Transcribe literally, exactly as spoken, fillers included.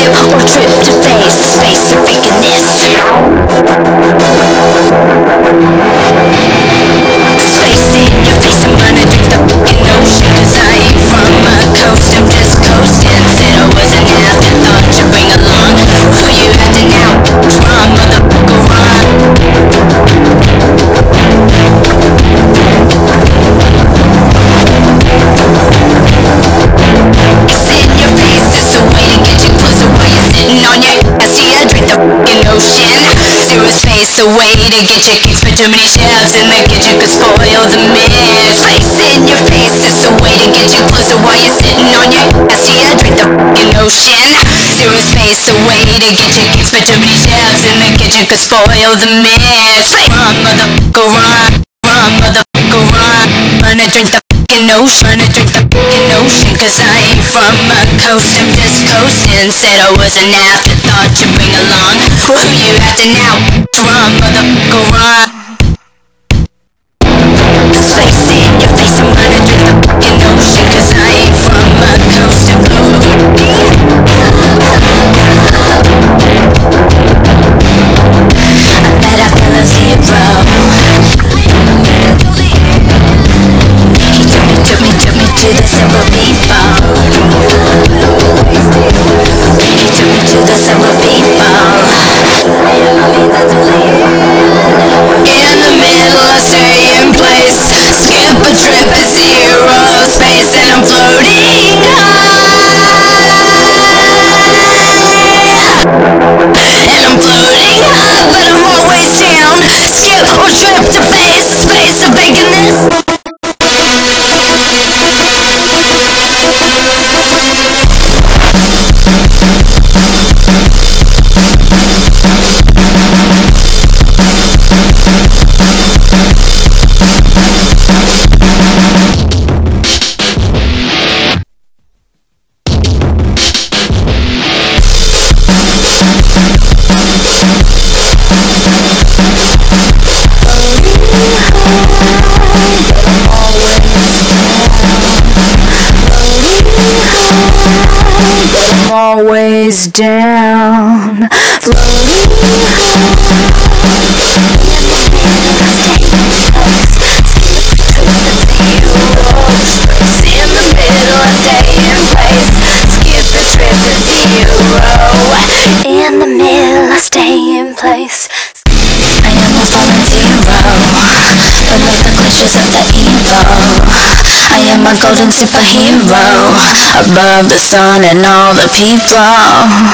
or trip to face the space of vacantness. Space in your face, I'm gonna drink the fucking ocean. Cause I ain't from a coast, I'm just coasting. Said I was an afterthought to bring along. Who you acting out? Run, motherfucker, run. It's in your face, it's a way to get you closer while you're sitting on your ass. Yeah, drink the fucking ocean. Zero space, a way to get your kicks, but too many shells in the kitchen could spoil the mess. Space in your face, it's a way to get you closer while you're sitting on your ass. Yeah, drink the fucking ocean. Zero space, a way to get your kicks, but too many shells in the kitchen could spoil the mess. Run, motherfucker, run. Run, motherfucker, run. Gonna drink the fucking ocean. Gonna drink the fucking ocean. Cause I ain't from a coast, I'm just coasting. Said I was an afterthought to bring along. Who you acting out? Run, motherfucker, run. Space in your face, I'm gonna drink the fucking ocean. Cause I ain't from a coast, I'm I bet I feel a zero. He took me, took me, took me to the silver people. He took me to the silver people. In the middle, I stay in place. Skip a trip to zero space, and I'm floating and I'm floating up, but I'm always down. Skip or trip to face the space of vacantness. Always down, floating in the middle, I stay in place. Skip a trip to zero. In the middle, I stay in place. I am a fallen zero, above the glitches of the evil. I am a golden superhero, above the sun and all the people.